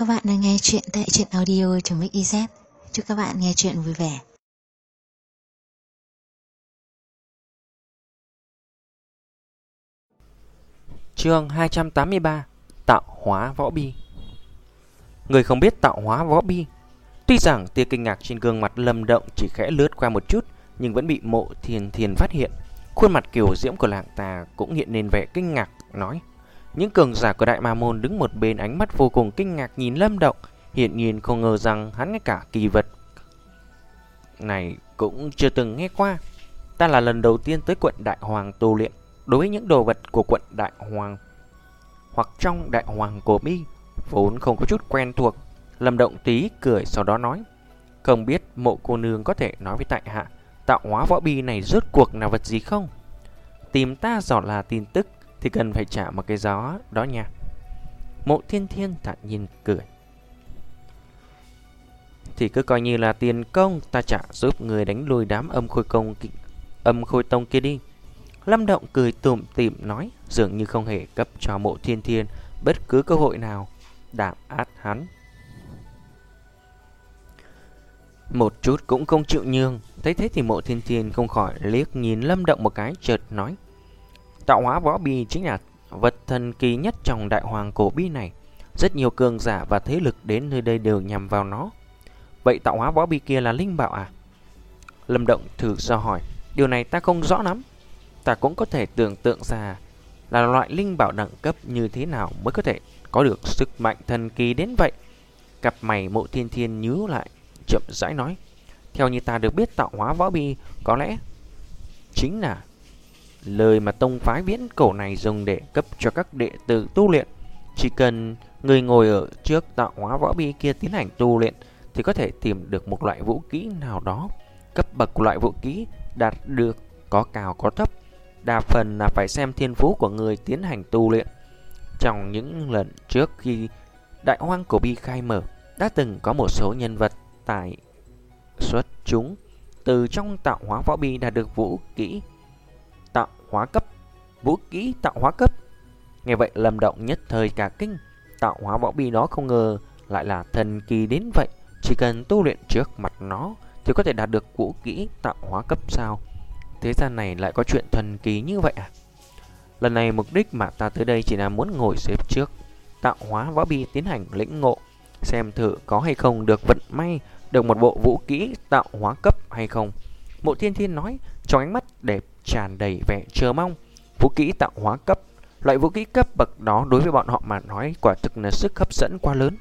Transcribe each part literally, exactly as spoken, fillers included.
các bạn đang nghe chuyện tại truyện audio.mixyz. Chúc các bạn nghe chuyện vui vẻ. Chương hai trăm tám mươi ba. Tạo hóa võ bi. Người không biết tạo hóa võ bi. Tuy rằng tia kinh ngạc trên gương mặt Lâm Động chỉ khẽ lướt qua một chút, nhưng vẫn bị Mộ Thiên Thiên phát hiện. Khuôn mặt kiều diễm của làng ta cũng hiện lên vẻ kinh ngạc, nói: những cường giả của Đại Ma Môn đứng một bên, ánh mắt vô cùng kinh ngạc nhìn Lâm Động, hiển nhiên không ngờ rằng hắn ngay cả kỳ vật này cũng chưa từng nghe qua. Ta là lần đầu tiên tới quận Đại Hoàng tu luyện. Đối với những đồ vật của quận Đại Hoàng hoặc trong Đại Hoàng Cổ Bi vốn không có chút quen thuộc. Lâm Động tí cười, sau đó nói: không biết Mộ cô nương có thể nói với tại hạ tạo hóa võ bi này rốt cuộc là vật gì không? Tìm ta dò là tin tức thì cần phải trả một cái giá đó nha. Mộ Thiên Thiên thản nhiên cười: thì cứ coi như là tiền công ta trả giúp người đánh lùi đám âm khôi công âm khôi tông kia đi. Lâm Động cười tủm tỉm nói, dường như không hề cấp cho Mộ Thiên Thiên bất cứ cơ hội nào đạm át hắn. Một chút cũng không chịu nhường. Thấy thế thì Mộ Thiên Thiên không khỏi liếc nhìn Lâm Động một cái, chợt nói: tạo hóa võ bi chính là vật thần kỳ nhất trong Đại Hoàng Cổ Bi này. Rất nhiều cường giả và thế lực đến nơi đây đều nhằm vào nó. Vậy tạo hóa võ bi kia là linh bảo à? Lâm Động thử do hỏi. Điều này ta không rõ lắm. Ta cũng có thể tưởng tượng ra là loại linh bảo đẳng cấp như thế nào mới có thể có được sức mạnh thần kỳ đến vậy. Cặp mày Mộ Thiên Thiên nhíu lại, chậm rãi nói: theo như ta được biết, tạo hóa võ bi có lẽ chính là lời mà tông phái viễn cổ này dùng để cấp cho các đệ tử tu luyện. Chỉ cần người ngồi ở trước tạo hóa võ bi kia tiến hành tu luyện thì có thể tìm được một loại vũ kỹ nào đó. Cấp bậc của loại vũ kỹ đạt được có cao có thấp, đa phần là phải xem thiên phú của người tiến hành tu luyện. Trong những lần trước khi Đại Hoang Cổ Bi khai mở, đã từng có một số nhân vật tài xuất chúng từ trong tạo hóa võ bi đạt được vũ kỹ tạo hóa cấp. Vũ kỹ tạo hóa cấp. Nghe vậy Lâm Động nhất thời cả kinh. Tạo hóa võ bi đó không ngờ lại là thần kỳ đến vậy. Chỉ cần tu luyện trước mặt nó thì có thể đạt được vũ kỹ tạo hóa cấp sao? Thế gian này lại có chuyện thần kỳ như vậy à? Lần này mục đích mà ta tới đây chỉ là muốn ngồi xếp trước tạo hóa võ bi tiến hành lĩnh ngộ, xem thử có hay không được vận may được một bộ vũ kỹ tạo hóa cấp hay không. Mộ Thiên Thiên nói, trong ánh mắt đẹp tràn đầy vẻ chờ mong. Vũ kỹ tạo hóa cấp, loại vũ kỹ cấp bậc đó đối với bọn họ mà nói quả thực là sức hấp dẫn quá lớn.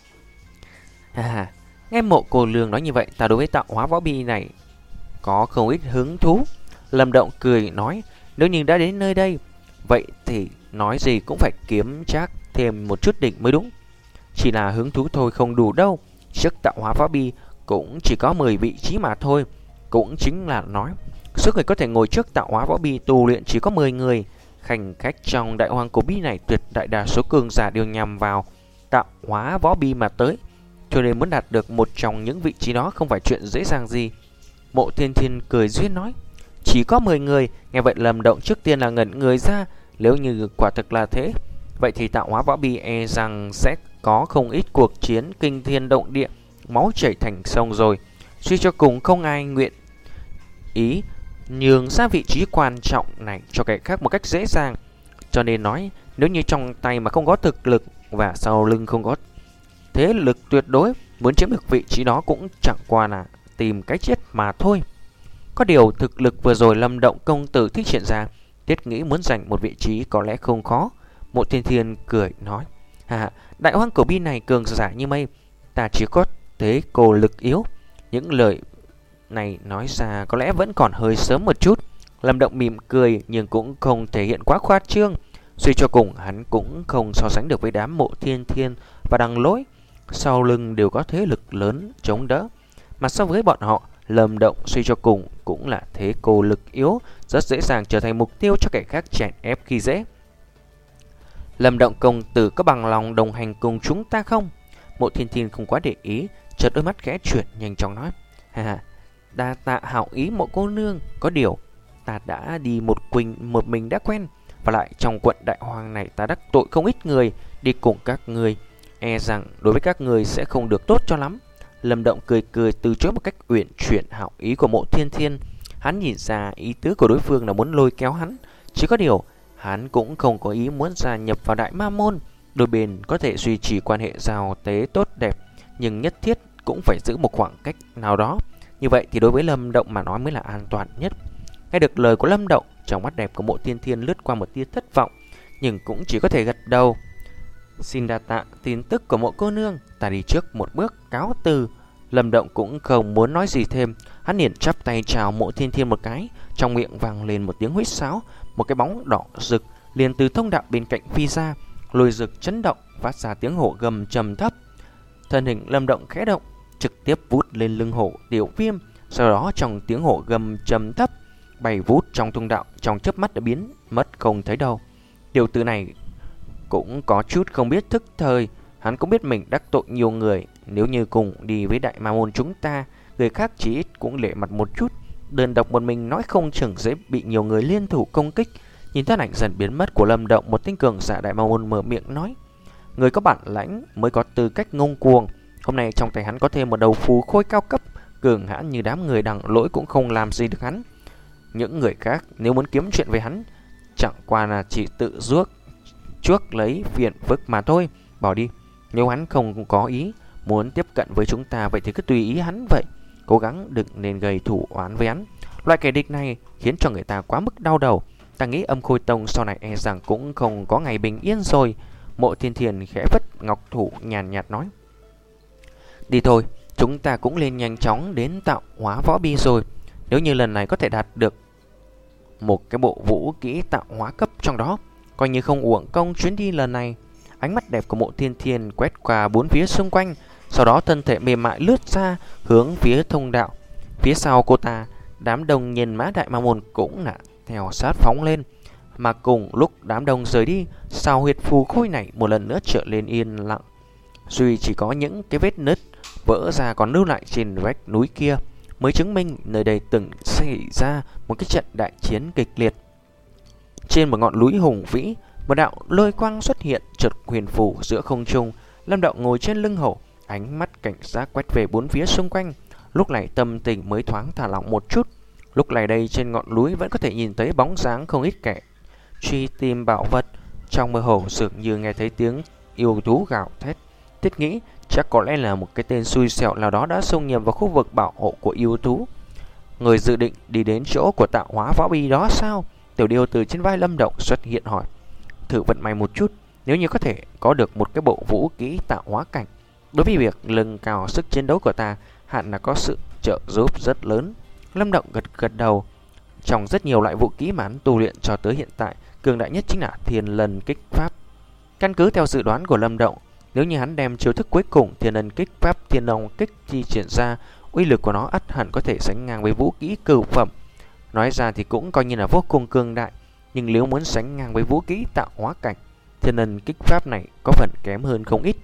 À, nghe Mộ cô lương nói như vậy, ta đối với tạo hóa võ bi này có không ít hứng thú. Lâm Động cười nói, nếu như đã đến nơi đây, vậy thì nói gì cũng phải kiếm chắc thêm một chút đỉnh mới đúng. Chỉ là hứng thú thôi không đủ đâu. Trước tạo hóa võ bi cũng chỉ có mười vị trí mà thôi. Cũng chính là nói số người có thể ngồi trước tạo hóa võ bi tu luyện chỉ có mười người. Khanh khách trong Đại Hoàng Cổ Bi này tuyệt đại đa số cường giả đều nhằm vào tạo hóa võ bi mà tới, cho nên muốn đạt được một trong những vị trí đó không phải chuyện dễ dàng gì. Mộ Thiên Thiên cười duyên nói, chỉ có mười người. Nghe vậy Lâm Động trước tiên là ngẩn người ra. Nếu như quả thực là thế, vậy thì tạo hóa võ bi e rằng sẽ có không ít cuộc chiến kinh thiên động địa, máu chảy thành sông rồi. Suy cho cùng không ai nguyện ý nhường ra vị trí quan trọng này cho kẻ khác một cách dễ dàng. Cho nên nói, nếu như trong tay mà không có thực lực và sau lưng không có thế lực tuyệt đối, muốn chiếm được vị trí đó cũng chẳng qua là tìm cái chết mà thôi. Có điều thực lực vừa rồi Lâm Động công tử thích triển ra, thiết nghĩ muốn giành một vị trí có lẽ không khó. Mộ Thiên Thiên cười nói, à, Đại Hoang Cổ Bi này cường giả như mây, ta chỉ có thế cô lực yếu. Những lời này nói ra có lẽ vẫn còn hơi sớm một chút. Lâm Động mỉm cười nhưng cũng không thể hiện quá khoa trương. Suy cho cùng hắn cũng không so sánh được với đám Mộ Thiên Thiên và Đằng Lỗi, sau lưng đều có thế lực lớn chống đỡ. Mà so với bọn họ, Lâm Động suy cho cùng cũng là thế cô lực yếu, rất dễ dàng trở thành mục tiêu cho kẻ khác chèn ép khi dễ. Lâm Động công tử có bằng lòng đồng hành cùng chúng ta không? Mộ Thiên Thiên không quá để ý, chợt đôi mắt khẽ chuyển nhanh chóng nói, hà, đa tạ hảo ý Mộ cô nương. Có điều ta đã đi một quỳnh một mình đã quen, và lại trong quận Đại Hoang này ta đắc tội không ít người, đi cùng các người e rằng đối với các người sẽ không được tốt cho lắm. Lâm Động cười cười từ chối một cách uyển chuyển hảo ý của Mộ Thiên Thiên. Hắn nhìn ra ý tứ của đối phương là muốn lôi kéo hắn, chỉ có điều hắn cũng không có ý muốn gia nhập vào Đại Ma Môn. Đôi bên có thể duy trì quan hệ giao tế tốt đẹp, nhưng nhất thiết cũng phải giữ một khoảng cách nào đó. Như vậy thì đối với Lâm Động mà nói mới là an toàn nhất. Nghe được lời của Lâm Động, trong mắt đẹp của Mộ Thiên Thiên lướt qua một tia thất vọng, nhưng cũng chỉ có thể gật đầu. Xin đa tạ tin tức của Mộ cô nương, ta đi trước một bước cáo từ. Lâm Động cũng không muốn nói gì thêm, hắn liền chắp tay chào Mộ Thiên Thiên một cái, trong miệng vang lên một tiếng huýt sáo, một cái bóng đỏ rực liền từ thông đạo bên cạnh phi ra, lôi rực chấn động, phát ra tiếng hổ gầm trầm thấp. Thân hình Lâm Động khẽ động, trực tiếp vút lên lưng hổ Tiểu Viêm, sau đó trong tiếng hổ gầm trầm thấp bay vút trong thông đạo, trong chớp mắt đã biến mất không thấy đâu. Tiểu tử này cũng có chút không biết thức thời, hắn cũng biết mình đắc tội nhiều người, nếu như cùng đi với Đại Ma Môn chúng ta, người khác chỉ ít cũng lệ mặt một chút, đơn độc một mình nói không chừng dễ bị nhiều người liên thủ công kích. Nhìn thân ảnh dần biến mất của Lâm Động, một tinh cường giả Đại Ma Môn mở miệng nói: người có bản lãnh mới có tư cách ngông cuồng. Hôm nay trong tay hắn có thêm một đầu phù khôi cao cấp, cường hãn như đám người đằng lỗi cũng không làm gì được hắn. Những người khác nếu muốn kiếm chuyện với hắn, chẳng qua là chỉ tự ruốc chuốc lấy phiền phức mà thôi. Bỏ đi, nếu hắn không có ý muốn tiếp cận với chúng ta, vậy thì cứ tùy ý hắn vậy, cố gắng đừng nên gây thủ oán với hắn. Loại kẻ địch này khiến cho người ta quá mức đau đầu. Ta nghĩ Âm Khôi Tông sau này e rằng cũng không có ngày bình yên rồi. Mộ Thiên Thiên khẽ vất ngọc thủ nhàn nhạt nói: đi thôi, chúng ta cũng lên nhanh chóng đến tạo hóa võ bi rồi. Nếu như lần này có thể đạt được một cái bộ vũ kỹ tạo hóa cấp trong đó, coi như không uổng công chuyến đi lần này. Ánh mắt đẹp của Mộ Thiên Thiên quét qua bốn phía xung quanh, sau đó thân thể mềm mại lướt ra hướng phía thông đạo. Phía sau cô ta, đám đông nhìn mã Đại Ma Môn cũng là theo sát phóng lên. Mà cùng lúc đám đông rời đi, sao huyệt phù khôi này một lần nữa trở lên yên lặng, duy chỉ có những cái vết nứt vỡ ra còn lưu lại trên vách núi kia mới chứng minh nơi đây từng xảy ra một cái trận đại chiến kịch liệt. Trên một ngọn núi hùng vĩ, một đạo lôi quang xuất hiện chợt huyền phù giữa không trung. Lâm Động ngồi trên lưng hổ, ánh mắt cảnh giác quét về bốn phía xung quanh. Lúc này tâm tình mới thoáng thả lỏng một chút. Lúc này đây trên ngọn núi vẫn có thể nhìn thấy bóng dáng không ít kẻ truy tìm bảo vật. Trong mơ hồ dường như nghe thấy tiếng yêu thú gào thét. Thiết nghĩ chắc có lẽ là một cái tên xui xẻo nào đó đã xông nhập vào khu vực bảo hộ của yêu thú. Người dự định đi đến chỗ của tạo hóa võ bi đó sao? Tiểu Điêu từ trên vai Lâm Động xuất hiện hỏi. Thử vận may một chút, nếu như có thể có được một cái bộ vũ kỹ tạo hóa cảnh, đối với việc nâng cao sức chiến đấu của ta hẳn là có sự trợ giúp rất lớn. Lâm Động gật gật đầu. Trong rất nhiều loại vũ kỹ mà hắn tu luyện cho tới hiện tại, cường đại nhất chính là Thiên Lân Kích Pháp. Căn cứ theo dự đoán của Lâm Động, nếu như hắn đem chiêu thức cuối cùng Thiên Lân Kích Pháp Thiên Long Kích chi triển ra, uy lực của nó ắt hẳn có thể sánh ngang với vũ kỹ cửu phẩm. Nói ra thì cũng coi như là vô cùng cường đại, nhưng nếu muốn sánh ngang với vũ kỹ tạo hóa cảnh, Thiên Lân Kích Pháp này có phần kém hơn không ít.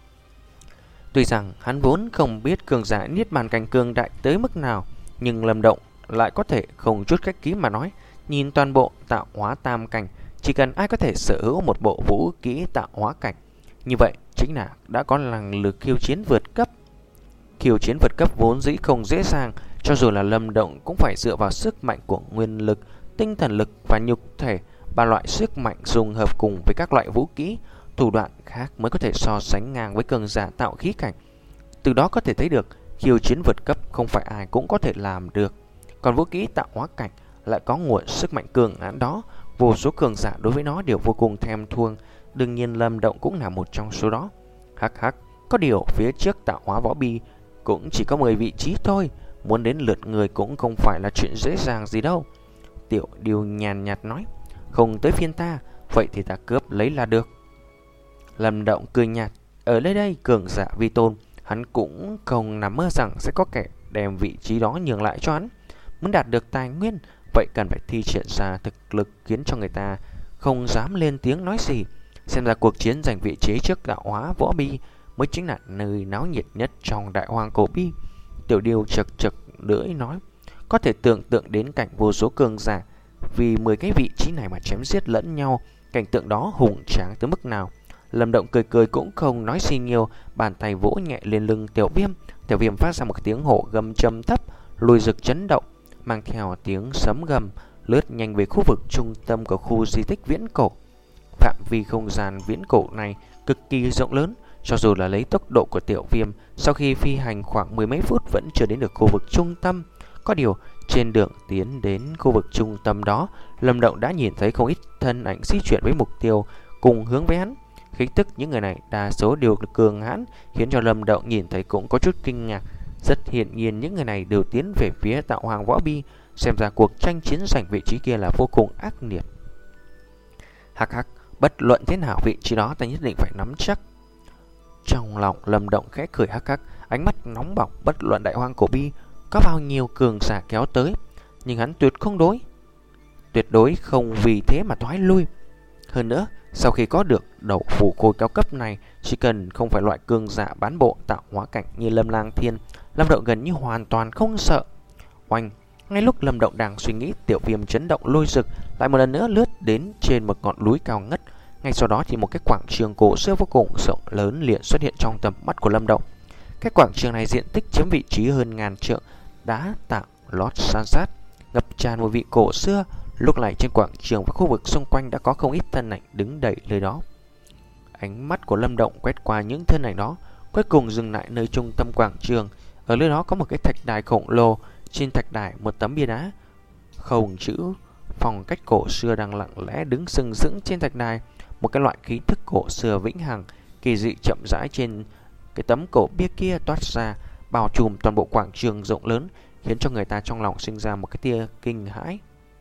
Tuy rằng hắn vốn không biết cường giả niết bàn cảnh cường đại tới mức nào, nhưng Lâm Động lại có thể không chút khách khí mà nói, nhìn toàn bộ tạo hóa tam cảnh, chỉ cần ai có thể sở hữu một bộ vũ kỹ tạo hóa cảnh, như vậy chính là đã có năng lực khiêu chiến vượt cấp. Khiêu chiến vượt cấp vốn dĩ không dễ dàng, cho dù là Lâm Động cũng phải dựa vào sức mạnh của nguyên lực, tinh thần lực và nhục thể, ba loại sức mạnh dùng hợp cùng với các loại vũ kỹ, thủ đoạn khác mới có thể so sánh ngang với cường giả tạo khí cảnh. Từ đó có thể thấy được khiêu chiến vượt cấp không phải ai cũng có thể làm được. Còn vũ kỹ tạo hóa cảnh lại có nguồn sức mạnh cường hãn đó, vô số cường giả đối với nó đều vô cùng thèm thuồng. Đương nhiên Lâm Động cũng là một trong số đó. Hắc hắc, có điều phía trước tạo hóa võ bi cũng chỉ có mười vị trí thôi, muốn đến lượt người cũng không phải là chuyện dễ dàng gì đâu. Tiểu Điêu nhàn nhạt nói. Không tới phiên ta, vậy thì ta cướp lấy là được. Lâm Động cười nhạt. Ở nơi đây cường giả vi tôn, hắn cũng không nằm mơ rằng sẽ có kẻ đem vị trí đó nhường lại cho hắn. Muốn đạt được tài nguyên, vậy cần phải thi triển ra thực lực khiến cho người ta không dám lên tiếng nói gì. Xem ra cuộc chiến giành vị trí trước tạo hóa võ bi mới chính là nơi náo nhiệt nhất trong đại hoang cổ bi. Tiểu Điêu chật chật lưỡi nói. Có thể tưởng tượng đến cảnh vô số cường giả vì mười cái vị trí này mà chém giết lẫn nhau, cảnh tượng đó hùng tráng tới mức nào. Lâm Động cười cười cũng không nói gì nhiều, bàn tay vỗ nhẹ lên lưng Tiểu Viêm. Tiểu Viêm phát ra một tiếng hổ gầm trầm thấp, lùi rực chấn động, mang theo tiếng sấm gầm, lướt nhanh về khu vực trung tâm của khu di tích viễn cổ. Phạm vi không gian viễn cổ này cực kỳ rộng lớn, cho dù là lấy tốc độ của Tiểu Viêm, sau khi phi hành khoảng mười mấy phút vẫn chưa đến được khu vực trung tâm. Có điều, trên đường tiến đến khu vực trung tâm đó, Lâm Động đã nhìn thấy không ít thân ảnh di chuyển với mục tiêu cùng hướng với hắn. Khí tức những người này đa số đều cường hãn, khiến cho Lâm Động nhìn thấy cũng có chút kinh ngạc. Rất hiển nhiên những người này đều tiến về phía Tạo Hoàng Võ Bi, xem ra cuộc tranh chiến giành vị trí kia là vô cùng ác liệt. Hắc hắc, bất luận thế nào vị trí đó ta nhất định phải nắm chắc. Trong lòng Lâm Động khẽ cười hắc hắc, ánh mắt nóng bỏng. Bất luận Đại Hoang Cổ Bi có bao nhiêu cường giả kéo tới, nhưng hắn tuyệt không đối tuyệt đối không vì thế mà thoái lui. Hơn nữa, sau khi có được đầu phù khôi cao cấp này, chỉ cần không phải loại cường giả bán bộ tạo hóa cảnh như Lâm Lang Thiên, Lâm Động gần như hoàn toàn không sợ. Oanh! Ngay lúc Lâm Động đang suy nghĩ, Tiểu Viêm chấn động lôi rực lại một lần nữa lướt đến trên một ngọn núi cao ngất. Ngay sau đó thì một cái quảng trường cổ xưa vô cùng rộng lớn liền xuất hiện trong tầm mắt của Lâm Động. Cái quảng trường này diện tích chiếm vị trí hơn ngàn trượng, đá tạo lót san sát, ngập tràn mùi vị cổ xưa. Lúc này trên quảng trường và khu vực xung quanh đã có không ít thân ảnh đứng đầy nơi đó. Ánh mắt của Lâm Động quét qua những thân ảnh đó, cuối cùng dừng lại nơi trung tâm quảng trường. Ở nơi đó có một cái thạch đài khổng lồ, trên thạch đài một tấm bia đá khổng chữ phong cách cổ xưa đang lặng lẽ đứng sừng sững trên thạch đài. Một cái loại khí thức cổ xưa vĩnh hằng kỳ dị chậm rãi trên cái tấm cổ bia kia toát ra, bao trùm toàn bộ quảng trường rộng lớn, khiến cho người ta trong lòng sinh ra một cái tia kinh hãi.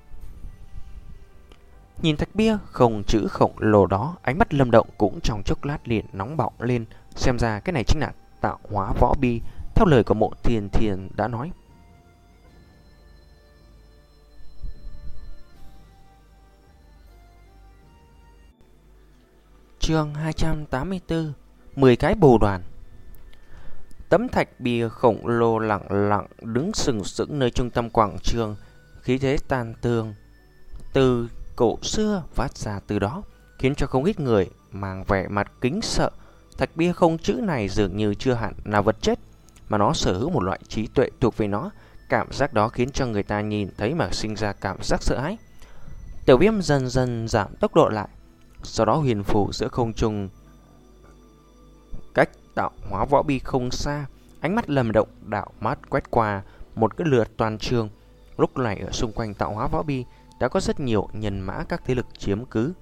Nhìn thạch bia không chữ khổng lồ đó, ánh mắt Lâm Động cũng trong chốc lát liền nóng bỏng lên. Xem ra cái này chính là Tạo Hóa Võ Bi, theo lời của Mộ Thiên Thiên đã nói. Chương hai trăm tám mươi tư, mười cái bồ đoàn. Tấm thạch bia khổng lồ lặng lặng đứng sừng sững nơi trung tâm quảng trường, khí thế tàn tường từ cổ xưa phát ra từ đó, khiến cho không ít người mang vẻ mặt kính sợ. Thạch bia không chữ này dường như chưa hẳn là vật chết, mà nó sở hữu một loại trí tuệ thuộc về nó. Cảm giác đó khiến cho người ta nhìn thấy mà sinh ra cảm giác sợ hãi. Tiểu Viêm dần dần giảm tốc độ lại, sau đó huyền phù giữa không trung cách Tạo Hóa Võ Bi không xa. Ánh mắt Lâm Động đạo mắt quét qua một cái lượt toàn trường. Lúc này ở xung quanh Tạo Hóa Võ Bi đã có rất nhiều nhân mã các thế lực chiếm cứ.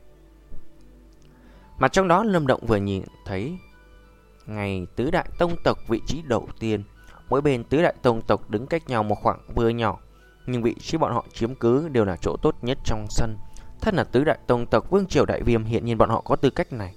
Mà trong đó Lâm Động vừa nhìn thấy ngày tứ đại tông tộc vị trí đầu tiên. Mỗi bên tứ đại tông tộc đứng cách nhau một khoảng vừa nhỏ, nhưng vị trí bọn họ chiếm cứ đều là chỗ tốt nhất trong sân. Thân là tứ đại tông tộc Vương Triều Đại Viêm, hiện nhiên bọn họ có tư cách này.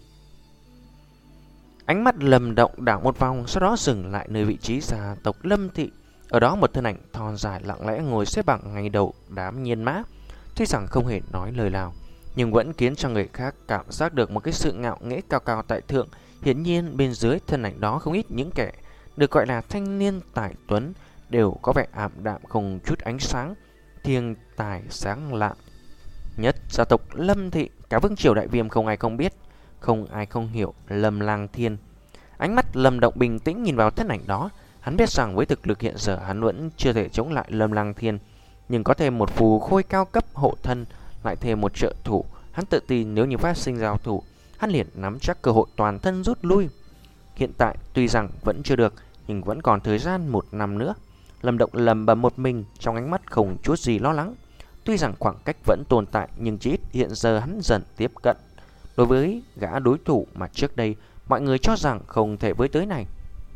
Ánh mắt Lâm Động đảo một vòng, sau đó dừng lại nơi vị trí gia tộc Lâm Thị. Ở đó một thân ảnh thon dài lặng lẽ ngồi xếp bằng ngay đầu đám nhân mã. Tuy rằng không hề nói lời nào, nhưng vẫn khiến cho người khác cảm giác được một cái sự ngạo nghễ cao cao tại thượng. Hiển nhiên bên dưới thân ảnh đó không ít những kẻ được gọi là thanh niên tài tuấn, đều có vẻ ảm đạm không chút ánh sáng. Thiên tài sáng lạng nhất gia tộc Lâm Thị, cả Vương Triều Đại Viêm không ai không biết, không ai không hiểu Lâm Lang Thiên. Ánh mắt Lâm Động bình tĩnh nhìn vào thân ảnh đó. Hắn biết rằng với thực lực hiện giờ hắn vẫn chưa thể chống lại Lâm Lang Thiên, nhưng có thêm một phù khôi cao cấp hộ thân, lại thêm một trợ thủ, hắn tự tin nếu như phát sinh giao thủ, hắn liền nắm chắc cơ hội toàn thân rút lui. Hiện tại tuy rằng vẫn chưa được, nhưng vẫn còn thời gian một năm nữa. Lâm Động lầm bầm một mình, trong ánh mắt không chút gì lo lắng. Tuy rằng khoảng cách vẫn tồn tại, nhưng chỉ ít hiện giờ hắn dần tiếp cận đối với gã đối thủ mà trước đây mọi người cho rằng không thể với tới này.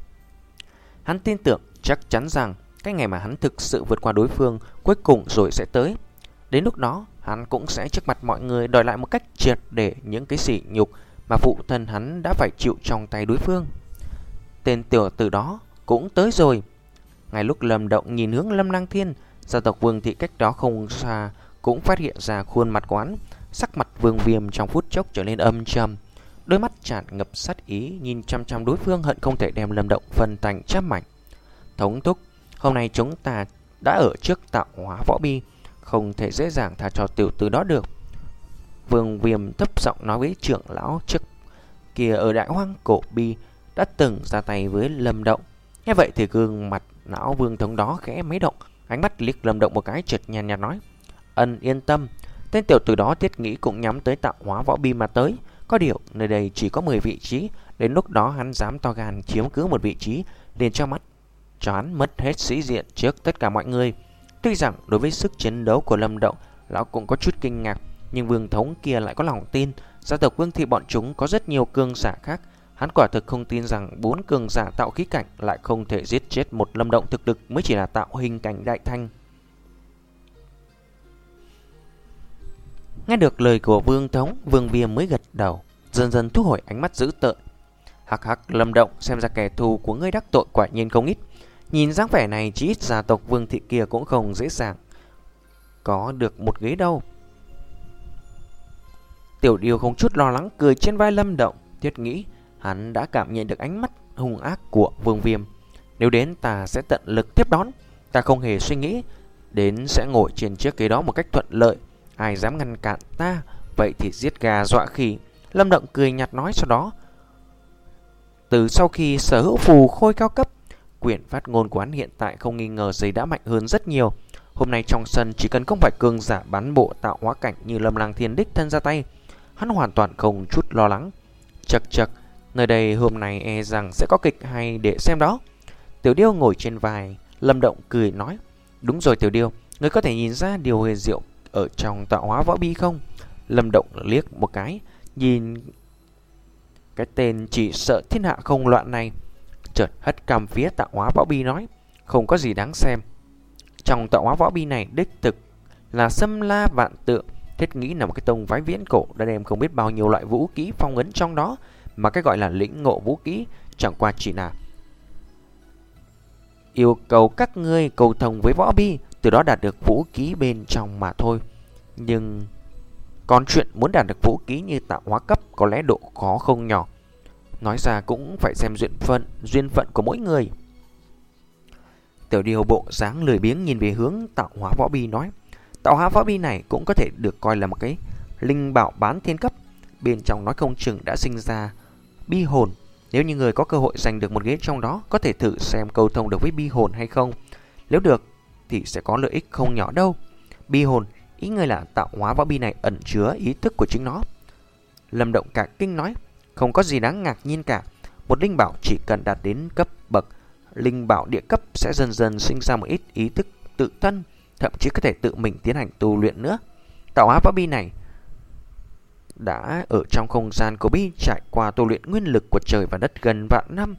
Hắn tin tưởng chắc chắn rằng cái ngày mà hắn thực sự vượt qua đối phương cuối cùng rồi sẽ tới. Đến lúc đó hắn cũng sẽ trước mặt mọi người đòi lại một cách triệt để những cái sỉ nhục mà phụ thân hắn đã phải chịu trong tay đối phương. Tên tiểu tử đó cũng tới rồi. Ngay lúc Lâm Động nhìn hướng Lâm Lang Thiên, gia tộc Vương Thị cách đó không xa cũng phát hiện ra khuôn mặt quán. Sắc mặt Vương Viêm trong phút chốc trở nên âm trầm, đôi mắt tràn ngập sát ý, nhìn chăm chăm đối phương, hận không thể đem Lâm Động phân thành trăm mảnh. Thống thúc, hôm nay chúng ta đã ở trước Tạo Hóa Võ Bi, không thể dễ dàng tha cho tiểu tử đó được. Vương Viêm thấp giọng nói với trưởng lão trước kia ở Đại Hoang Cổ Bi đã từng ra tay với Lâm Động. Nghe vậy thì gương mặt lão Vương Thống đó khẽ mấy động, ánh mắt liếc Lâm Động một cái, chợt nhàn nhạt nói: "Ân yên tâm, tên tiểu tử đó thiết nghĩ cũng nhắm tới tạo hóa võ bi mà tới. Có điều nơi đây chỉ có mười vị trí, đến lúc đó hắn dám to gan chiếm cứ một vị trí, liền cho mắt cho hắn mất hết sĩ diện trước tất cả mọi người." Tuy rằng đối với sức chiến đấu của Lâm Động, lão cũng có chút kinh ngạc, nhưng Vương Thống kia lại có lòng tin. Gia tộc Vương thị bọn chúng có rất nhiều cường giả khác, hắn quả thực không tin rằng bốn cường giả tạo khí cảnh lại không thể giết chết một Lâm Động thực lực mới chỉ là tạo hình cảnh đại thanh. Nghe được lời của Vương Thống, Vương Viêm mới gật đầu, dần dần thu hồi ánh mắt dữ tợn. Hắc hắc, Lâm Động, xem ra kẻ thù của ngươi đắc tội quả nhiên không ít. Nhìn dáng vẻ này, chỉ ít gia tộc Vương thị kia cũng không dễ dàng có được một ghế đâu. Tiểu Điêu không chút lo lắng cười trên vai Lâm Động, thiết nghĩ hắn đã cảm nhận được ánh mắt hung ác của Vương Viêm. Nếu đến ta sẽ tận lực tiếp đón, ta không hề suy nghĩ đến sẽ ngồi trên chiếc ghế đó một cách thuận lợi. Ai dám ngăn cản ta, vậy thì giết gà dọa khỉ. Lâm Động cười nhạt nói. Sau đó, từ sau khi sở hữu phù khôi cao cấp, quyền phát ngôn của hắn hiện tại không nghi ngờ gì đã mạnh hơn rất nhiều. Hôm nay trong sân chỉ cần không phải cường giả bán bộ tạo hóa cảnh như Lâm Lang Thiên đích thân ra tay, hắn hoàn toàn không chút lo lắng. Chậc chậc, nơi đây hôm nay e rằng sẽ có kịch hay để xem đó. Tiểu Điêu ngồi trên vai Lâm Động cười nói: "Đúng rồi Tiểu Điêu, ngươi có thể nhìn ra điều huyền diệu ở trong tạo hóa võ bi không?" Lâm Động liếc một cái, nhìn cái tên chỉ sợ thiên hạ không loạn này, chợt hất cằm phía tạo hóa võ bi nói: "Không có gì đáng xem. Trong tạo hóa võ bi này đích thực là Xâm La Vạn Tượng, thiết nghĩ là một cái tông phái viễn cổ đã đem không biết bao nhiêu loại vũ khí phong ấn trong đó, mà cái gọi là lĩnh ngộ vũ khí chẳng qua chỉ là yêu cầu các ngươi cầu thông với võ bi, từ đó đạt được vũ khí bên trong mà thôi. Nhưng còn chuyện muốn đạt được vũ khí như tạo hóa cấp có lẽ độ khó không nhỏ. Nói ra cũng phải xem duyên phận, duyên phận của mỗi người." Tiểu Điêu bộ dáng lười biếng nhìn về hướng tạo hóa võ bi nói: "Tạo hóa võ bi này cũng có thể được coi là một cái linh bảo bán thiên cấp, bên trong nói không chừng đã sinh ra bi hồn. Nếu như người có cơ hội giành được một ghế trong đó, có thể thử xem câu thông được với bi hồn hay không. Nếu được thì sẽ có lợi ích không nhỏ đâu. Bi hồn, ý người là tạo hóa võ bi này ẩn chứa ý thức của chính nó." Lâm Động cả kinh nói: "Không có gì đáng ngạc nhiên cả. Một linh bảo chỉ cần đạt đến cấp bậc linh bảo địa cấp sẽ dần dần sinh ra một ít ý thức tự thân, thậm chí có thể tự mình tiến hành tu luyện nữa. Tạo hóa võ bi này đã ở trong không gian của bi trải qua tu luyện nguyên lực của trời và đất gần vạn năm.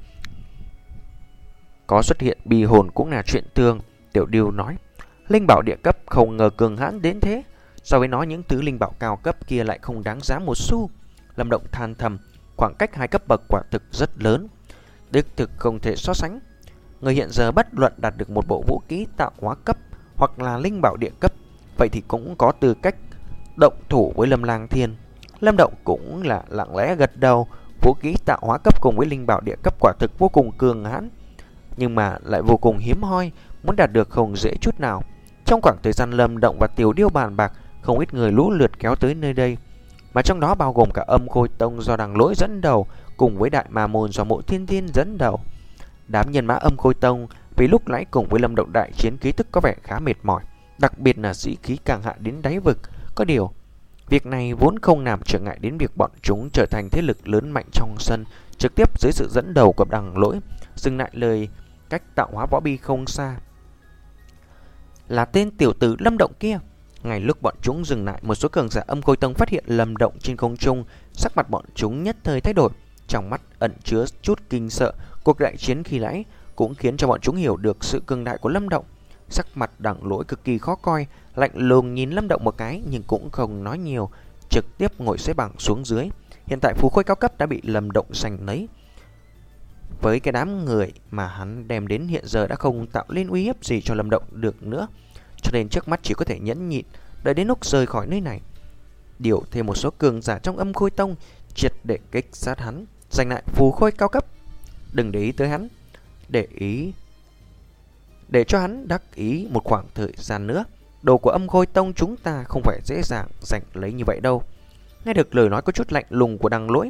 Có xuất hiện bi hồn cũng là chuyện thường." Tiểu Điêu nói: "Linh bảo địa cấp không ngờ cường hãn đến thế. So với nó, những thứ linh bảo cao cấp kia lại không đáng giá một xu." Lâm Động than thầm, khoảng cách hai cấp bậc quả thực rất lớn, đích thực không thể so sánh. Người hiện giờ bất luận đạt được một bộ vũ khí tạo hóa cấp hoặc là linh bảo địa cấp, vậy thì cũng có tư cách động thủ với Lâm Lang Thiên. Lâm Động cũng là lặng lẽ gật đầu. Vũ khí tạo hóa cấp cùng với linh bảo địa cấp quả thực vô cùng cường hãn, nhưng mà lại vô cùng hiếm hoi, muốn đạt được không dễ chút nào. Trong khoảng thời gian Lâm Động và Tiểu Điêu bàn bạc, không ít người lũ lượt kéo tới nơi đây, mà trong đó bao gồm cả Âm Khôi Tông do Đằng Lỗi dẫn đầu, cùng với Đại Ma Môn do Mộ Thiên Thiên dẫn đầu. Đám nhân mã Âm Khôi Tông vì lúc nãy cùng với Lâm Động đại chiến khí tức có vẻ khá mệt mỏi, đặc biệt là sĩ khí càng hạ đến đáy vực. Có điều việc này vốn không làm trở ngại đến việc bọn chúng trở thành thế lực lớn mạnh trong sân, trực tiếp dưới sự dẫn đầu của Đằng Lỗi. Dừng lại lời cách tạo hóa võ bi không xa là tên tiểu tử Lâm Động kia. Ngay lúc bọn chúng dừng lại, một số cường giả Âm Khôi Tông phát hiện Lâm Động trên không trung, sắc mặt bọn chúng nhất thời thay đổi, trong mắt ẩn chứa chút kinh sợ. Cuộc đại chiến khi nãy cũng khiến cho bọn chúng hiểu được sự cường đại của Lâm Động. Sắc mặt Đằng Lỗi cực kỳ khó coi, lạnh lùng nhìn Lâm Động một cái nhưng cũng không nói nhiều, trực tiếp ngồi xếp bằng xuống dưới. Hiện tại phù khôi cao cấp đã bị Lâm Động giành lấy. Với cái đám người mà hắn đem đến hiện giờ đã không tạo lên uy hiếp gì cho Lâm Động được nữa, cho nên trước mắt chỉ có thể nhẫn nhịn, đợi đến lúc rời khỏi nơi này, điều thêm một số cường giả trong Âm Khôi Tông triệt để kích sát hắn, giành lại phù khôi cao cấp. Đừng để ý tới hắn, để ý để cho hắn đắc ý một khoảng thời gian nữa. Đồ của Âm Khôi Tông chúng ta không phải dễ dàng giành lấy như vậy đâu." Nghe được lời nói có chút lạnh lùng của Đằng Lỗi,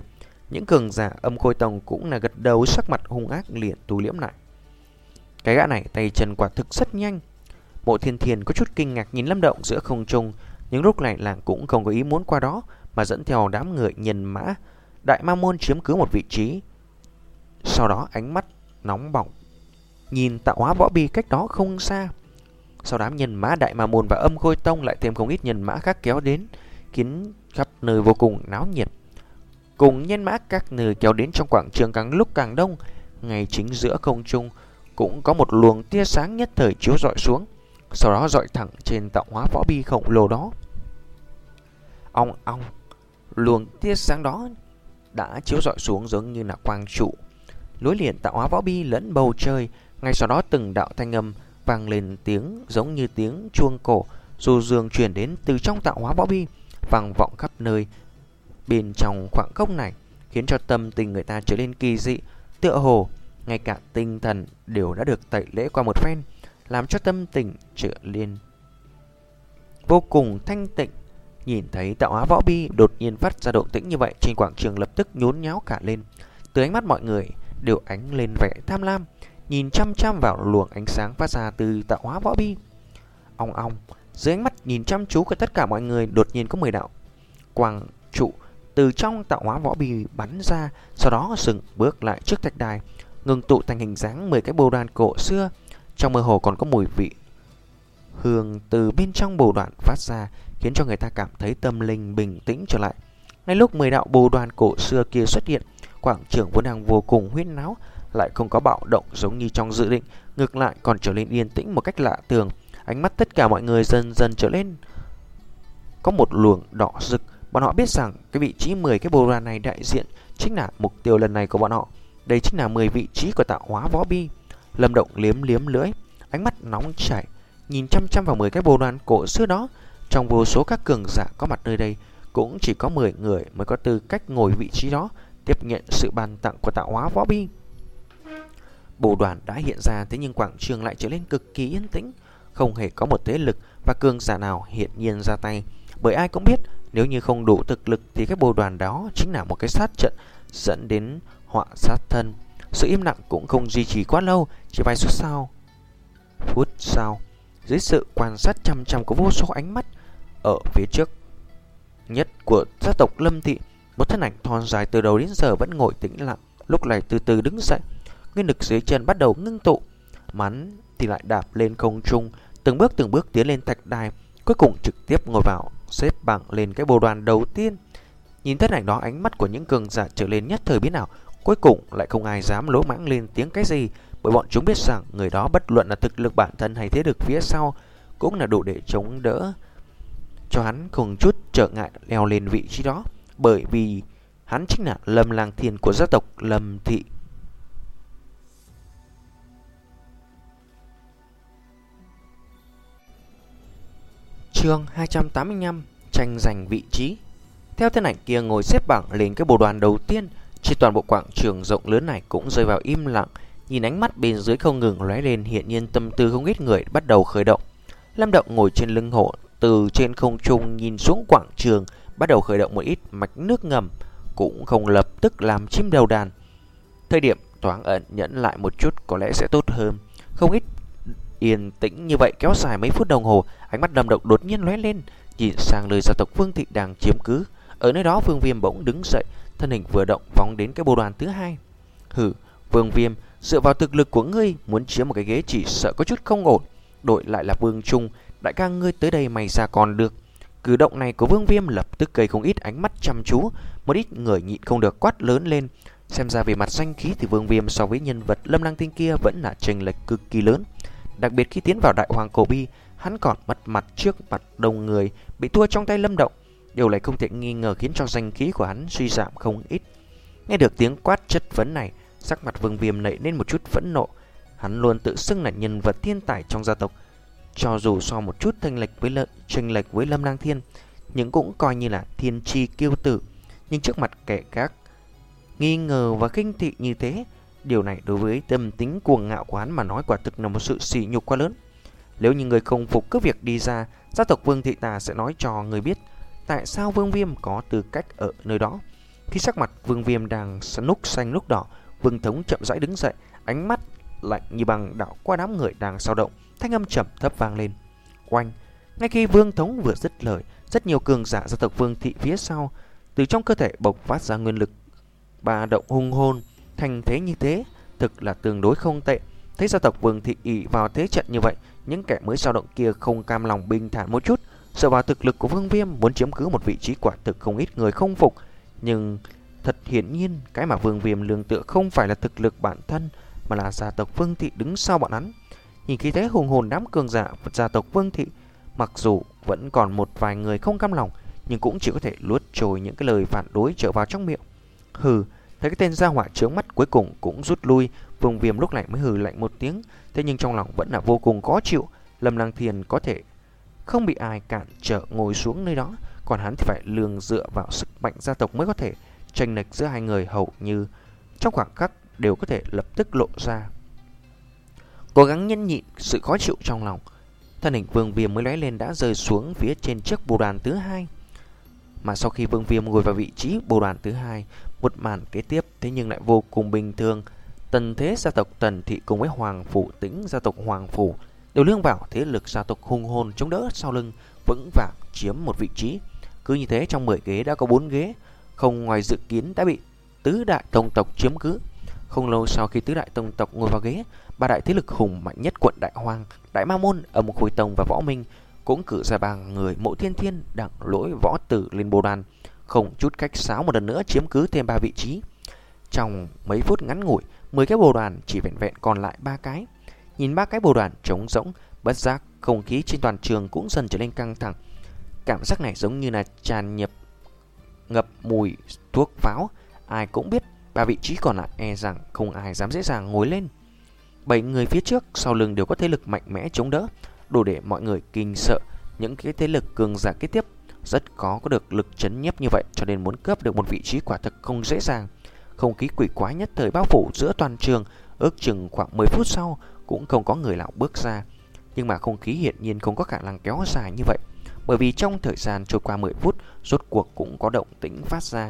Những cường giả Âm Khôi Tông cũng là gật đầu, sắc mặt hung ác liền tu liễm lại. Cái gã này tay chân quả thực rất nhanh. Mộ Thiên Thiên có chút kinh ngạc nhìn Lâm Động giữa không trung, nhưng lúc này làng cũng không có ý muốn qua đó, mà dẫn theo đám người nhân mã Đại Ma Môn chiếm cứ một vị trí. Sau đó ánh mắt nóng bỏng nhìn Tạo Hóa Võ Bi cách đó không xa. Sau đám nhân mã Đại Ma Môn và Âm Khôi Tông lại thêm không ít nhân mã khác kéo đến, khiến khắp nơi vô cùng náo nhiệt. Cùng nhân mã các nơi kéo đến trong quảng trường càng lúc càng đông, ngay chính giữa không trung cũng có một luồng tia sáng nhất thời chiếu rọi xuống, sau đó dọi thẳng trên Tạo Hóa Võ Bi khổng lồ đó. Ong ong, luồng tia sáng đó đã chiếu rọi xuống giống như là quang trụ, nối liền Tạo Hóa Võ Bi lẫn bầu trời. Ngay sau đó từng đạo thanh âm vang lên, tiếng giống như tiếng chuông cổ du dương truyền đến từ trong Tạo Hóa Võ Bi, vang vọng khắp nơi bên trong khoảng không này, khiến cho tâm tình người ta trở nên kỳ dị, tựa hồ ngay cả tinh thần đều đã được tẩy lễ qua một phen, làm cho tâm tình trở nên vô cùng thanh tịnh. Nhìn thấy Tạo Hóa Võ Bi đột nhiên phát ra động tĩnh như vậy, trên quảng trường lập tức nhốn nháo cả lên. Từ ánh mắt mọi người đều ánh lên vẻ tham lam, nhìn chăm chăm vào luồng ánh sáng phát ra từ Tạo Hóa Võ Bi. Ong ong, dưới ánh mắt nhìn chăm chú của tất cả mọi người, đột nhiên có mười đạo quang trụ từ trong Tạo Hóa Võ Bi bắn ra, sau đó dừng bước lại trước thạch đài, ngừng tụ thành hình dáng mười cái bồ đoàn cổ xưa. Trong mơ hồ còn có mùi vị hương từ bên trong bồ đoàn phát ra, khiến cho người ta cảm thấy tâm linh bình tĩnh trở lại. Ngay lúc mười đạo bồ đoàn cổ xưa kia xuất hiện, quảng trường vốn đang vô cùng huyên náo lại không có bạo động giống như trong dự định, ngược lại còn trở nên yên tĩnh một cách lạ thường. Ánh mắt tất cả mọi người dần dần trở lên có một luồng đỏ rực. Bọn họ biết rằng cái vị trí mười cái bồ đoàn này đại diện chính là mục tiêu lần này của bọn họ. Đây chính là mười vị trí của Tạo Hóa Võ Bi. Lâm Động liếm liếm lưỡi, ánh mắt nóng chảy nhìn chăm chăm vào mười cái bồ đoàn cổ xưa đó. Trong vô số các cường giả có mặt nơi đây, cũng chỉ có mười người mới có tư cách ngồi vị trí đó, tiếp nhận sự ban tặng của Tạo Hóa Võ Bi. Bồ đoàn đã hiện ra, thế nhưng quảng trường lại trở nên cực kỳ yên tĩnh, không hề có một thế lực và cường giả nào hiện nhiên ra tay. Bởi ai cũng biết, nếu như không đủ thực lực thì cái bồ đoàn đó chính là một cái sát trận dẫn đến họa sát thân. Sự im lặng cũng không duy trì quá lâu, chỉ vài phút sau. Phút sau, dưới sự quan sát chăm chăm của vô số ánh mắt, ở phía trước nhất của gia tộc Lâm Thị, một thân ảnh thon dài từ đầu đến giờ vẫn ngồi tĩnh lặng, lúc này từ từ đứng dậy. Nguyên lực dưới chân bắt đầu ngưng tụ, mắn thì lại đạp lên không trung, từng bước từng bước tiến lên thạch đài, cuối cùng trực tiếp ngồi vào xếp bằng lên cái bồ đoàn đầu tiên. Nhìn thân ảnh đó, ánh mắt của những cường giả trở lên nhất thời biến ảo, cuối cùng lại không ai dám lỗ mãng lên tiếng cái gì, bởi bọn chúng biết rằng người đó bất luận là thực lực bản thân hay thế lực phía sau cũng là đủ để chống đỡ cho hắn không chút trở ngại leo lên vị trí đó, bởi vì hắn chính là Lâm Lang Thiên của gia tộc Lâm Thị. Chương hai trăm tám mươi lăm, tranh giành vị trí. Theo thân ảnh kia ngồi xếp bằng lên cái bồ đoàn đầu tiên, trên toàn bộ quảng trường rộng lớn này cũng rơi vào im lặng. Nhìn ánh mắt bên dưới không ngừng lóe lên, hiện nhiên tâm tư không ít người bắt đầu khởi động. Lâm Động ngồi trên lưng hổ, từ trên không trung nhìn xuống quảng trường, bắt đầu khởi động một ít mạch nước ngầm, cũng không lập tức làm chim đầu đàn. Thời điểm thoáng ẩn nhẫn lại một chút có lẽ sẽ tốt hơn. Không ít yên tĩnh như vậy kéo dài mấy phút đồng hồ, ánh mắt Lâm Động đột nhiên lóe lên, nhìn sang nơi gia tộc Vương Thị đang chiếm cứ. Ở nơi đó Vương Viêm bỗng đứng dậy, thân hình vừa động phóng đến cái bồ đoàn thứ hai. Hừ, Vương Viêm, dựa vào thực lực của ngươi muốn chiếm một cái ghế chỉ sợ có chút không ổn. Đổi lại là Vương Trung, đại ca ngươi tới đây mày ra còn được. Cử động này của Vương Viêm lập tức gây không ít ánh mắt chăm chú, một ít người nhịn không được quát lớn lên. Xem ra về mặt danh khí thì Vương Viêm so với nhân vật Lâm Lang Tinh kia vẫn là chênh lệch cực kỳ lớn. Đặc biệt khi tiến vào Đại Hoàng Cổ Bi, hắn còn mất mặt trước mặt đông người, bị thua trong tay Lâm Động. Điều này không thể nghi ngờ khiến cho danh khí của hắn suy giảm không ít. Nghe được tiếng quát chất vấn này, sắc mặt Vương Viêm nảy lên một chút phẫn nộ. Hắn luôn tự xưng là nhân vật thiên tài trong gia tộc, cho dù so một chút chênh lệch với lợi chênh lệch với Lâm Lang Thiên, nhưng cũng coi như là thiên chi kiêu tử. Nhưng trước mặt kẻ khác nghi ngờ và khinh thị như thế, điều này đối với tâm tính cuồng ngạo của hắn mà nói quả thực là một sự sỉ nhục quá lớn. Nếu như người không phục cứ việc đi ra, gia tộc Vương Thị ta sẽ nói cho người biết tại sao Vương Viêm có tư cách ở nơi đó. Khi sắc mặt Vương Viêm đang lúc xanh lúc đỏ, Vương Thống chậm rãi đứng dậy, ánh mắt lạnh như băng đảo qua đám người đang dao động, thanh âm trầm thấp vang lên. Oanh! Ngay khi Vương Thống vừa dứt lời, rất nhiều cường giả gia tộc Vương Thị phía sau từ trong cơ thể bộc phát ra nguyên lực ba động hung hồn. Thành thế như thế thực là tương đối không tệ. Thấy gia tộc Vương Thị ỷ vào thế trận như vậy, những kẻ mới dao động kia không cam lòng bình thản một chút. Dựa vào thực lực của Vương Viêm muốn chiếm cứ một vị trí quả thực không ít người không phục. Nhưng thật hiển nhiên, cái mà Vương Viêm lương tựa không phải là thực lực bản thân, mà là gia tộc Vương Thị đứng sau bọn hắn. Nhìn khí thế hùng hồn đám cường giả gia tộc Vương Thị, mặc dù vẫn còn một vài người không cam lòng, nhưng cũng chỉ có thể luốt trôi những cái lời phản đối trở vào trong miệng. Hừ, thấy cái tên gia hỏa trướng mắt cuối cùng cũng rút lui. Vương Viêm lúc này mới hừ lạnh một tiếng, thế nhưng trong lòng vẫn là vô cùng khó chịu. Lâm Lang Thiền có thể không bị ai cản trở ngồi xuống nơi đó, còn hắn thì phải lường dựa vào sức mạnh gia tộc mới có thể. Chênh lệch giữa hai người hầu như trong khoảng khắc đều có thể lập tức lộ ra. Cố gắng nhẫn nhịn sự khó chịu trong lòng, thân hình Vương Viêm mới lóe lên đã rơi xuống phía trên chiếc bồ đoàn thứ hai. Mà sau khi Vương Viêm ngồi vào vị trí bồ đoàn thứ hai, một màn kế tiếp thế nhưng lại vô cùng bình thường. Tần thế gia tộc Tần Thị cùng với Hoàng Phủ Tĩnh gia tộc Hoàng Phủ đều lương vào thế lực gia tộc hung hồn chống đỡ sau lưng, vững vàng chiếm một vị trí. Cứ như thế trong mười ghế đã có bốn ghế, không ngoài dự kiến đã bị tứ đại tông tộc chiếm cứ. Không lâu sau khi tứ đại tông tộc ngồi vào ghế, ba đại thế lực hùng mạnh nhất quận Đại Hoang, Đại Ma Môn, Âm Khôi Tông và Võ Minh cũng cử ra ba người Mộ Thiên Thiên, Đặng Lỗi, Võ Tử lên bồ đoàn, không chút khách sáo một lần nữa chiếm cứ thêm ba vị trí. Trong mấy phút ngắn ngủi, mười cái bồ đoàn chỉ vẹn vẹn còn lại ba cái. Nhìn ba cái bồ đoàn trống rỗng, bất giác không khí trên toàn trường cũng dần trở nên căng thẳng. Cảm giác này giống như là tràn nhập ngập mùi thuốc pháo. Ai cũng biết ba vị trí còn lại e rằng không ai dám dễ dàng ngồi lên. Bảy người phía trước sau lưng đều có thế lực mạnh mẽ chống đỡ, đủ để mọi người kinh sợ. Những cái thế lực cường giả kế tiếp rất khó có được lực chấn nhiếp như vậy, cho nên muốn cướp được một vị trí quả thực không dễ dàng. Không khí quỷ quái nhất thời bao phủ giữa toàn trường. Ước chừng khoảng mười phút sau cũng không có người nào bước ra. Nhưng mà không khí hiển nhiên không có khả năng kéo dài như vậy, bởi vì trong thời gian trôi qua mười phút, rốt cuộc cũng có động tĩnh phát ra.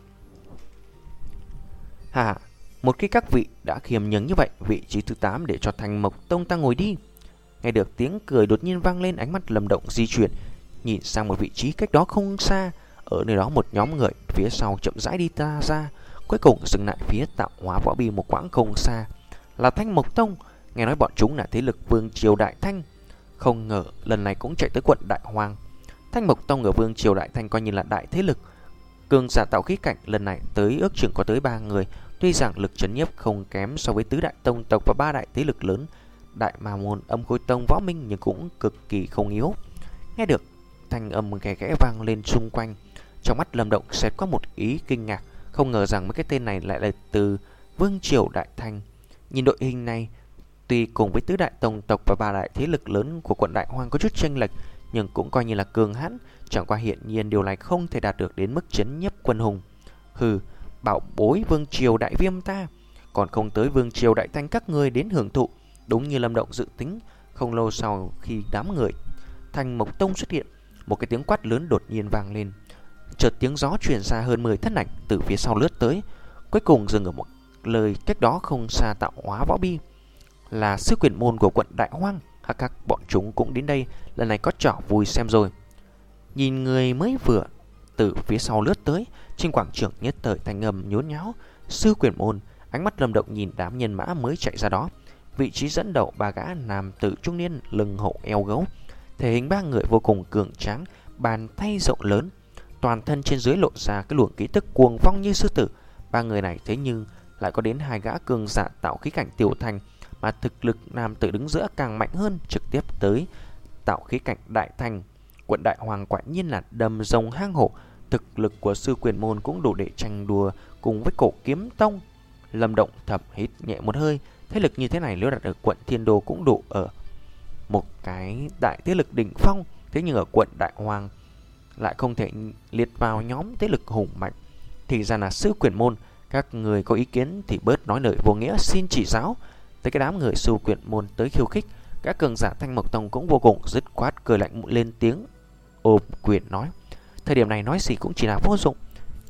Hà, một khi các vị đã khiêm nhường như vậy, vị trí thứ tám để cho Thanh Mộc Tông ta ngồi đi. Nghe được tiếng cười đột nhiên vang lên, ánh mắt Lâm Động di chuyển, nhìn sang một vị trí cách đó không xa. Ở nơi đó một nhóm người phía sau chậm rãi đi ta ra, cuối cùng dừng lại phía Tạo Hóa Võ Bi một quãng không xa. Là Thanh Mộc Tông, nghe nói bọn chúng là thế lực Vương Triều Đại Thanh, không ngờ lần này cũng chạy tới quận Đại Hoang. Thanh Mộc Tông ở Vương Triều Đại Thanh coi như là đại thế lực, cường giả tạo khí cảnh lần này tới ước chừng có tới ba người. Tuy rằng lực chấn nhiếp không kém so với tứ đại tông tộc và ba đại thế lực lớn Đại Ma Môn, Âm Khôi Tông, Võ Minh, nhưng cũng cực kỳ không yếu. Nghe được thanh âm ghé ghé vang lên xung quanh, trong mắt Lâm Động xẹt qua một ý kinh ngạc, không ngờ rằng mấy cái tên này lại là từ Vương Triều Đại Thanh. Nhìn đội hình này, tuy cùng với tứ đại tông tộc và ba đại thế lực lớn của quận Đại Hoang có chút chênh lệch, nhưng cũng coi như là cường hãn. Chẳng qua hiện nhiên điều này không thể đạt được đến mức chấn nhiếp quân hùng. Hừ, bảo bối Vương Triều Đại Viêm ta còn không tới Vương Triều Đại Thanh các người đến hưởng thụ. Đúng như Lâm Động dự tính, không lâu sau khi đám người Thanh Mộc Tông xuất hiện, một cái tiếng quát lớn đột nhiên vang lên. Chợt tiếng gió truyền ra, hơn mười thân ảnh từ phía sau lướt tới, cuối cùng dừng ở một lời cách đó không xa. Tạo Hóa Võ Bi là sư quyền môn của quận Đại Hoang. Hắc hắc, bọn chúng cũng đến đây, lần này có trò vui xem rồi. Nhìn người mới vừa từ phía sau lướt tới, trên quảng trường nhất thời thanh âm nhốn nháo. Sư quyền môn. Ánh mắt Lâm Động nhìn đám nhân mã mới chạy ra đó. Vị trí dẫn đầu ba gã nam tử trung niên, lưng hậu eo gấu, thể hình ba người vô cùng cường tráng, bàn tay rộng lớn, toàn thân trên dưới lộ ra cái luồng khí tức cuồng phong như sư tử. Ba người này thế nhưng lại có đến hai gã cường giả tạo khí cảnh tiểu thành, mà thực lực nam tử đứng giữa càng mạnh hơn, trực tiếp tới tạo khí cảnh đại thành. Quận Đại Hoang quả nhiên là đầm rồng hang hổ, thực lực của sư quyền môn cũng đủ để tranh đua cùng với Cổ Kiếm Tông. Lâm Động thầm hít nhẹ một hơi, thế lực như thế này nếu đặt ở quận Thiên Đô cũng đủ ở một cái đại thế lực đỉnh phong, thế nhưng ở quận Đại Hoang lại không thể liệt vào nhóm thế lực hùng mạnh. Thì ra là sư quyền môn, các người có ý kiến thì bớt nói lời vô nghĩa, xin chỉ giáo. Tới cái đám người sư quyền môn tới khiêu khích, các cường giả Thanh Mộc Tông cũng vô cùng dứt khoát cười lạnh lên tiếng ôm quyền nói. Thời điểm này nói gì cũng chỉ là vô dụng.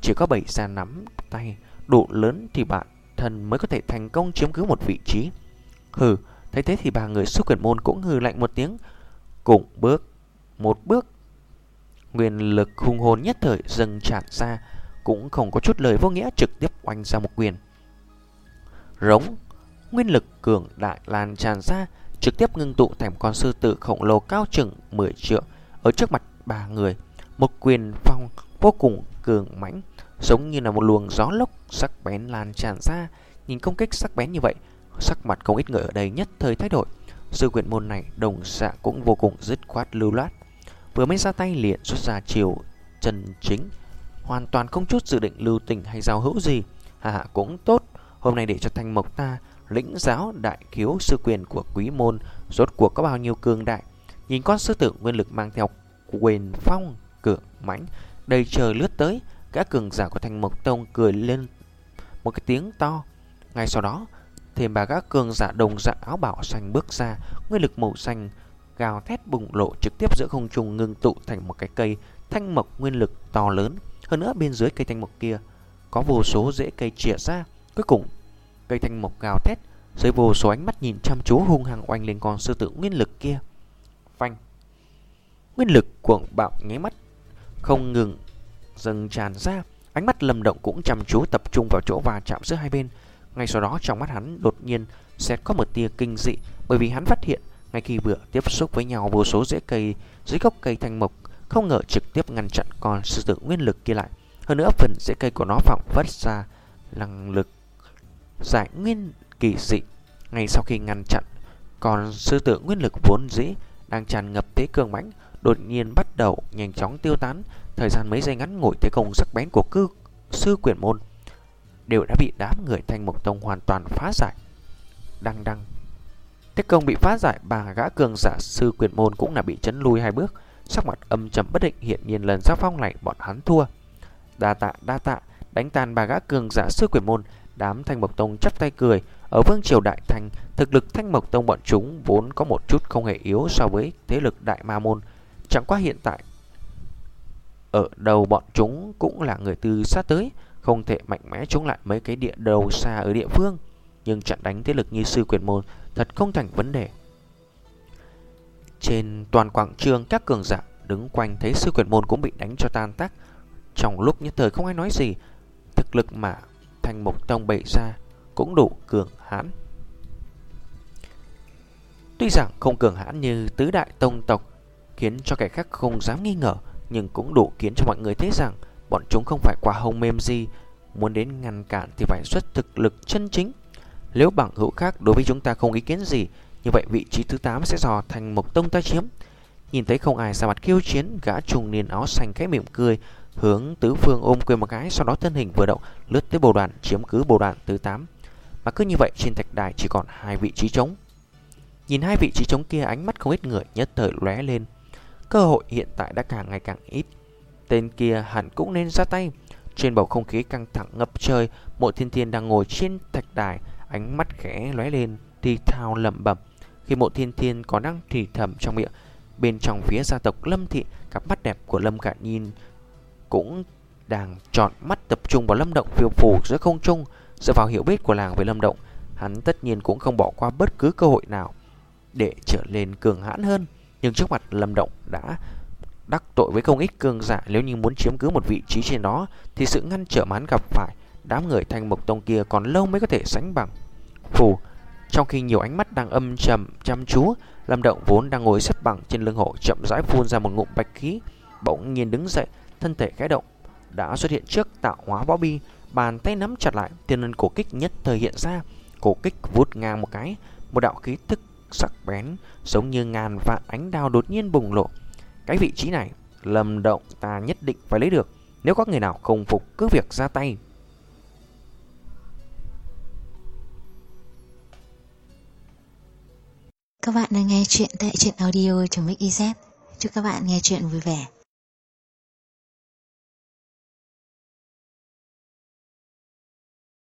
Chỉ có bảy ra nắm tay đủ lớn thì bản thân mới có thể thành công chiếm cứ một vị trí. Hừ, thấy thế thì ba người Sư Quyển Môn cũng hừ lạnh một tiếng, cùng bước một bước. Nguyên lực hùng hồn nhất thời dâng tràn ra, cũng không có chút lời vô nghĩa, trực tiếp oanh ra một quyền. Rống, nguyên lực cường đại lan tràn ra, trực tiếp ngưng tụ thành một con sư tử khổng lồ cao chừng mười trượng ở trước mặt ba người. Một quyền phong vô cùng cường mãnh, giống như là một luồng gió lốc sắc bén lan tràn ra. Nhìn công kích sắc bén như vậy, sắc mặt không ít người ở đây nhất thời thay đổi. Sư Quyển Môn này đồng dạng cũng vô cùng dứt khoát lưu loát, vừa mới ra tay liền xuất ra chiều chân chính, hoàn toàn không chút dự định lưu tình hay giao hữu gì. Hà hà, cũng tốt, hôm nay để cho Thanh Mộc ta lĩnh giáo đại khiếu sư quyền của Quý Môn rốt cuộc có bao nhiêu cường đại. Nhìn con sư tử nguyên lực mang theo quyền phong cường mãnh đầy trời lướt tới, các cường giả của Thanh Mộc Tông cười lên một cái tiếng to. Ngay sau đó, thêm ba gã cường giả đồng dạng áo bảo xanh bước ra, nguyên lực màu xanh gào thét bùng lộ, trực tiếp giữa không trung ngưng tụ thành một cái cây thanh mộc nguyên lực to lớn. Hơn nữa bên dưới cây thanh mộc kia có vô số rễ cây chìa ra. Cuối cùng cây thanh mộc gào thét, dưới vô số ánh mắt nhìn chăm chú hung hăng oanh lên con sư tử nguyên lực kia. Phanh, nguyên lực cuồng bạo nháy mắt không ngừng dâng tràn ra. Ánh mắt Lâm Động cũng chăm chú tập trung vào chỗ va chạm giữa hai bên. Ngay sau đó trong mắt hắn đột nhiên sẽ có một tia kinh dị, bởi vì hắn phát hiện ngay khi vừa tiếp xúc với nhau, vô số rễ cây dưới gốc cây thanh mộc không ngờ trực tiếp ngăn chặn con sư tử nguyên lực kia lại. Hơn nữa phần rễ cây của nó phóng vất ra năng lực giải nguyên kỳ dị. Ngay sau khi ngăn chặn, còn sư tử nguyên lực vốn dĩ đang tràn ngập thế cường mãnh đột nhiên bắt đầu nhanh chóng tiêu tán. Thời gian mấy giây ngắn ngủi, thế công sắc bén của cư Sư Quyển Môn đều đã bị đám người Thanh Mộc Tông hoàn toàn phá giải. Đăng đăng, thế công bị phá giải, ba gã cường giả Sư Quyển Môn cũng là bị chấn lui hai bước, sắc mặt âm trầm bất định. Hiện nhiên lần giao phong này bọn hắn thua. Đa tạ đa tạ, đánh tan ba gã cường giả Sư Quyển Môn. Đám Thanh Mộc Tông chắp tay cười. Ở vương triều Đại Thanh, thực lực Thanh Mộc Tông bọn chúng vốn có một chút không hề yếu so với thế lực Đại Ma Môn. Chẳng qua hiện tại ở đầu bọn chúng cũng là người từ xa tới, không thể mạnh mẽ chống lại mấy cái địa đầu xa ở địa phương. Nhưng trận đánh thế lực như Sư Quyển Môn thật không thành vấn đề. Trên toàn quảng trường, các cường giả đứng quanh thấy Sư Quyển Môn cũng bị đánh cho tan tác. Trong lúc nhất thời không ai nói gì. Thực lực mà Thanh Mộc Tông bày ra cũng đủ cường hãn. Tuy rằng không cường hãn như tứ đại tông tộc, khiến cho kẻ khác không dám nghi ngờ, nhưng cũng đủ khiến cho mọi người thấy rằng bọn chúng không phải quả hồng mềm gì. Muốn đến ngăn cản thì phải xuất thực lực chân chính. Nếu bằng hữu khác đối với chúng ta không ý kiến gì, như vậy vị trí thứ tám sẽ do Thanh Mộc Tông ta chiếm. Nhìn thấy không ai ra mặt khiêu chiến, gã trung niên áo xanh khẽ mỉm cười, hướng tứ phương ôm quyền một cái, sau đó thân hình vừa động lướt tới bồ đoàn, chiếm cứ bồ đoàn thứ tám. Mà cứ như vậy trên thạch đài chỉ còn hai vị trí trống. Nhìn hai vị trí trống kia, ánh mắt không ít người nhất thời lóe lên. Cơ hội hiện tại đã càng ngày càng ít, tên kia hẳn cũng nên ra tay. Trên bầu không khí căng thẳng ngập trời, Mộ Thiên Thiên đang ngồi trên thạch đài, ánh mắt khẽ lóe lên, thì thào lẩm bẩm. Khi Mộ Thiên Thiên có đang thì thầm trong miệng, bên trong phía gia tộc Lâm thị, cặp mắt đẹp của Lâm Cạn Nhìn cũng đang tròn mắt tập trung vào Lâm Động phiêu phù giữa không trung. Dựa vào hiểu biết của làng về Lâm Động, hắn tất nhiên cũng không bỏ qua bất cứ cơ hội nào để trở lên cường hãn hơn. Nhưng trước mặt Lâm Động đã đắc tội với không ít cường giả, nếu như muốn chiếm cứ một vị trí trên đó thì sự ngăn trở mà hắn gặp phải đám người Thanh Mộc Tông kia còn lâu mới có thể sánh bằng. Phù, trong khi nhiều ánh mắt đang âm trầm chăm chú, Lâm Động vốn đang ngồi xếp bằng trên lưng hổ chậm rãi phun ra một ngụm bạch khí, bỗng nhiên đứng dậy, thân thể khẽ động, đã xuất hiện trước Tạo Hóa Võ Bi, bàn tay nắm chặt lại, thiên ân cổ kích nhất thời hiện ra, cổ kích vút ngang một cái, một đạo khí tức sắc bén giống như ngàn vạn ánh đao đột nhiên bùng lộ. Cái vị trí này Lâm Động ta nhất định phải lấy được, nếu có người nào không phục cứ việc ra tay. Các bạn đang nghe chuyện tại truyện audio.mixyz. Chúc các bạn nghe chuyện vui vẻ.